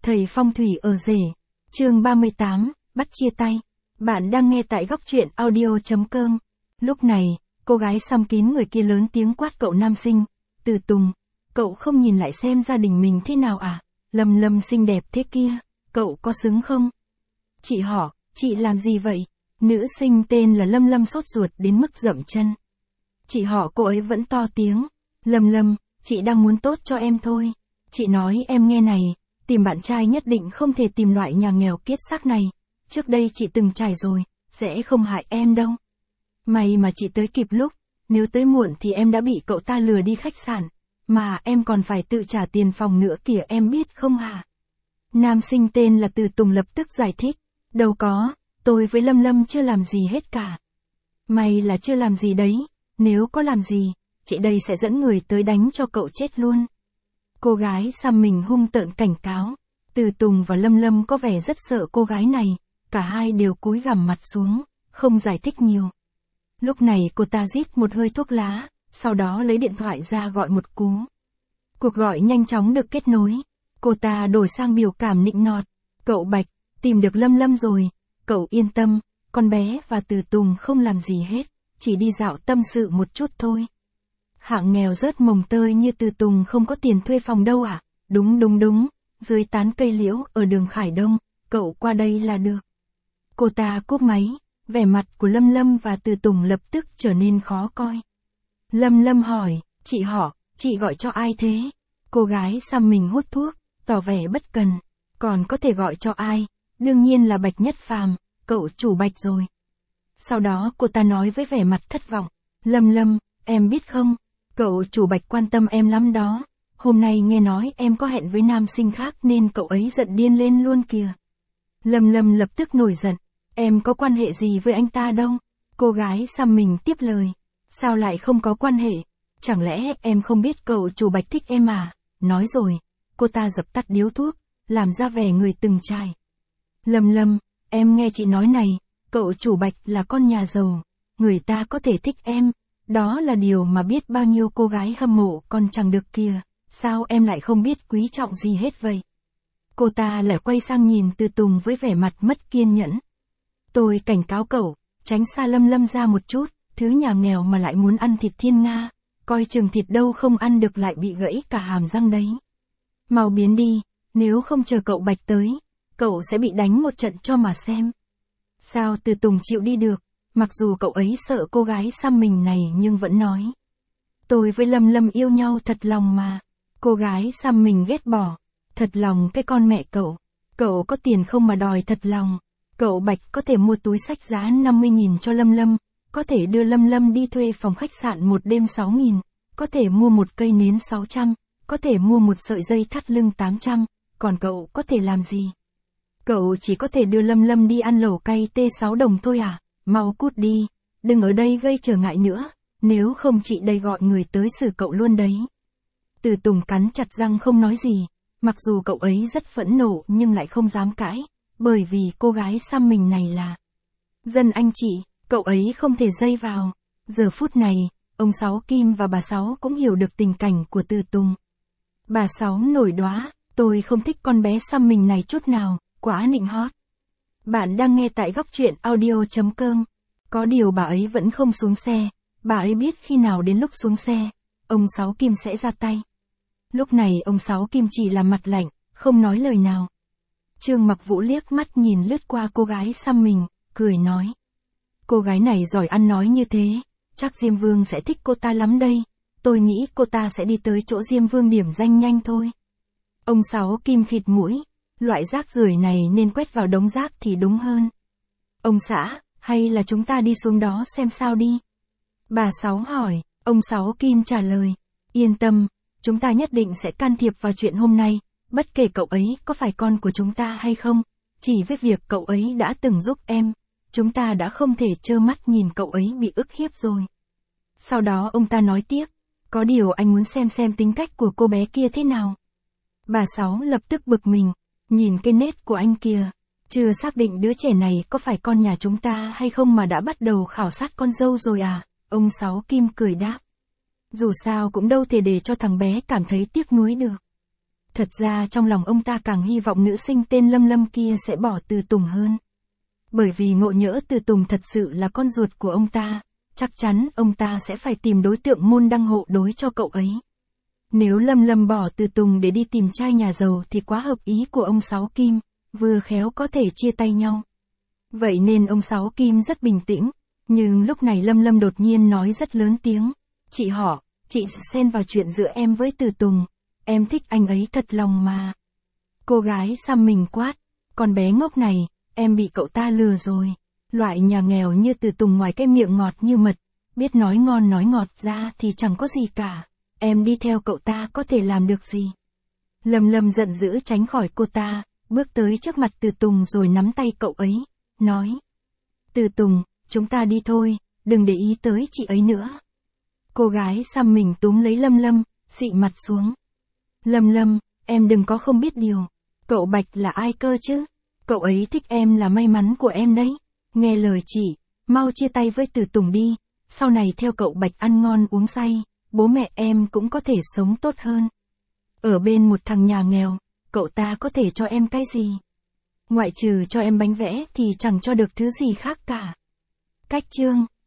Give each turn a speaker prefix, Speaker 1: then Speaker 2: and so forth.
Speaker 1: Thầy phong thủy ở rể. Chương 38, bắt chia tay. Bạn đang nghe tại góc truyện audio.com. Lúc này, cô gái xăm kín người kia lớn tiếng quát cậu nam sinh. Từ Tùng, cậu không nhìn lại xem gia đình mình thế nào à? Lâm Lâm xinh đẹp thế kia, cậu có xứng không? Chị hỏi, chị làm gì vậy? Nữ sinh tên là Lâm Lâm sốt ruột đến mức dậm chân. Chị hỏi cô ấy vẫn to tiếng. Lâm Lâm, chị đang muốn tốt cho em thôi. Chị nói em nghe này, tìm bạn trai nhất định không thể tìm loại nhà nghèo kiết xác này. Trước đây chị từng trải rồi, sẽ không hại em đâu. May mà chị tới kịp lúc, nếu tới muộn thì em đã bị cậu ta lừa đi khách sạn. Mà em còn phải tự trả tiền phòng nữa kìa, em biết không hả? Nam sinh tên là Từ Tùng lập tức giải thích. Đâu có, tôi với Lâm Lâm chưa làm gì hết cả. May là chưa làm gì đấy, nếu có làm gì, chị đây sẽ dẫn người tới đánh cho cậu chết luôn. Cô gái xăm mình hung tợn cảnh cáo. Từ Tùng và Lâm Lâm có vẻ rất sợ cô gái này, cả hai đều cúi gằm mặt xuống, không giải thích nhiều. Lúc này cô ta rít một hơi thuốc lá, sau đó lấy điện thoại ra gọi một cú. Cuộc gọi nhanh chóng được kết nối. Cô ta đổi sang biểu cảm nịnh nọt. Cậu Bạch, tìm được Lâm Lâm rồi, cậu yên tâm, con bé và Từ Tùng không làm gì hết, chỉ đi dạo tâm sự một chút thôi. Hạng nghèo rớt mồng tơi như Từ Tùng không có tiền thuê phòng đâu à? Đúng, dưới tán cây liễu ở đường Khải Đông, cậu qua đây là được. Cô ta cúp máy, vẻ mặt của Lâm Lâm và Từ Tùng lập tức trở nên khó coi. Lâm Lâm hỏi, chị hỏi, chị gọi cho ai thế? Cô gái xăm mình hút thuốc, tỏ vẻ bất cần. Còn có thể gọi cho ai? Đương nhiên là Bạch Nhất Phàm, cậu chủ Bạch rồi. Sau đó cô ta nói với vẻ mặt thất vọng. Lâm Lâm, em biết không? Cậu chủ Bạch quan tâm em lắm đó. Hôm nay nghe nói em có hẹn với nam sinh khác nên cậu ấy giận điên lên luôn kìa. Lâm Lâm lập tức nổi giận. Em có quan hệ gì với anh ta đâu? Cô gái xăm mình tiếp lời. Sao lại không có quan hệ? Chẳng lẽ em không biết cậu chủ Bạch thích em à? Nói rồi. Cô ta dập tắt điếu thuốc, làm ra vẻ người từng trải. Lâm Lâm, em nghe chị nói này, cậu chủ Bạch là con nhà giàu. Người ta có thể thích em. Đó là điều mà biết bao nhiêu cô gái hâm mộ còn chẳng được kìa. Sao em lại không biết quý trọng gì hết vậy? Cô ta lại quay sang nhìn Từ Tùng với vẻ mặt mất kiên nhẫn. Tôi cảnh cáo cậu, tránh xa Lâm Lâm ra một chút, thứ nhà nghèo mà lại muốn ăn thịt thiên nga, coi chừng thịt đâu không ăn được lại bị gãy cả hàm răng đấy. Mau biến đi, nếu không chờ cậu Bạch tới, cậu sẽ bị đánh một trận cho mà xem. Sao Từ Tùng chịu đi được, mặc dù cậu ấy sợ cô gái xăm mình này nhưng vẫn nói. Tôi với Lâm Lâm yêu nhau thật lòng mà. Cô gái xăm mình ghét bỏ. Thật lòng cái con mẹ cậu. Cậu có tiền không mà đòi thật lòng. Cậu Bạch có thể mua túi xách giá 50.000 cho Lâm Lâm, có thể đưa Lâm Lâm đi thuê phòng khách sạn một đêm 6.000, có thể mua một cây nến 600, có thể mua một sợi dây thắt lưng 800, còn cậu có thể làm gì? Cậu chỉ có thể đưa Lâm Lâm đi ăn lẩu cay T6 đồng thôi à? Mau cút đi, đừng ở đây gây trở ngại nữa, nếu không chị đây gọi người tới xử cậu luôn đấy. Từ Tùng cắn chặt răng không nói gì, mặc dù cậu ấy rất phẫn nộ nhưng lại không dám cãi, bởi vì cô gái xăm mình này là dân anh chị, cậu ấy không thể dây vào. Giờ phút này, ông Sáu Kim và bà Sáu cũng hiểu được tình cảnh của Từ Tùng. Bà Sáu nổi đoá, tôi không thích con bé xăm mình này chút nào, quá nịnh hót. Bạn đang nghe tại góc truyện audio.com. Có điều bà ấy vẫn không xuống xe, bà ấy biết khi nào đến lúc xuống xe, ông Sáu Kim sẽ ra tay. Lúc này ông Sáu Kim chỉ là mặt lạnh, không nói lời nào. Trương Mặc Vũ liếc mắt nhìn lướt qua cô gái xăm mình, cười nói. Cô gái này giỏi ăn nói như thế, chắc Diêm Vương sẽ thích cô ta lắm đây. Tôi nghĩ cô ta sẽ đi tới chỗ Diêm Vương điểm danh nhanh thôi. Ông Sáu Kim khịt mũi, loại rác rưởi này nên quét vào đống rác thì đúng hơn. Ông xã, hay là chúng ta đi xuống đó xem sao đi? Bà Sáu hỏi, ông Sáu Kim trả lời. Yên tâm, chúng ta nhất định sẽ can thiệp vào chuyện hôm nay, bất kể cậu ấy có phải con của chúng ta hay không, chỉ với việc cậu ấy đã từng giúp em, chúng ta đã không thể trơ mắt nhìn cậu ấy bị ức hiếp rồi. Sau đó ông ta nói tiếp, có điều anh muốn xem tính cách của cô bé kia thế nào. Bà Sáu lập tức bực mình, nhìn cái nết của anh kia, chưa xác định đứa trẻ này có phải con nhà chúng ta hay không mà đã bắt đầu khảo sát con dâu rồi à, ông Sáu Kim cười đáp. Dù sao cũng đâu thể để cho thằng bé cảm thấy tiếc nuối được. Thật ra trong lòng ông ta càng hy vọng nữ sinh tên Lâm Lâm kia sẽ bỏ Từ Tùng hơn. Bởi vì ngộ nhỡ Từ Tùng thật sự là con ruột của ông ta, chắc chắn ông ta sẽ phải tìm đối tượng môn đăng hộ đối cho cậu ấy. Nếu Lâm Lâm bỏ Từ Tùng để đi tìm trai nhà giàu thì quá hợp ý của ông Sáu Kim, vừa khéo có thể chia tay nhau. Vậy nên ông Sáu Kim rất bình tĩnh, nhưng lúc này Lâm Lâm đột nhiên nói rất lớn tiếng. Chị họ, chị xen vào chuyện giữa em với Từ Tùng, em thích anh ấy thật lòng mà. Cô gái xăm mình quát, con bé ngốc này, em bị cậu ta lừa rồi. Loại nhà nghèo như Từ Tùng ngoài cái miệng ngọt như mật, biết nói ngon nói ngọt ra thì chẳng có gì cả. Em đi theo cậu ta có thể làm được gì? Lâm Lâm giận dữ tránh khỏi cô ta, bước tới trước mặt Từ Tùng rồi nắm tay cậu ấy, nói. Từ Tùng, chúng ta đi thôi, đừng để ý tới chị ấy nữa. Cô gái xăm mình túm lấy Lâm Lâm, xị mặt xuống. Lâm Lâm, em đừng có không biết điều. Cậu Bạch là ai cơ chứ? Cậu ấy thích em là may mắn của em đấy. Nghe lời chị, mau chia tay với Từ Tùng đi, sau này theo cậu Bạch ăn ngon uống say, bố mẹ em cũng có thể sống tốt hơn. Ở bên một thằng nhà nghèo, cậu ta có thể cho em cái gì? Ngoại trừ cho em bánh vẽ thì chẳng cho được thứ gì khác cả. Cách chương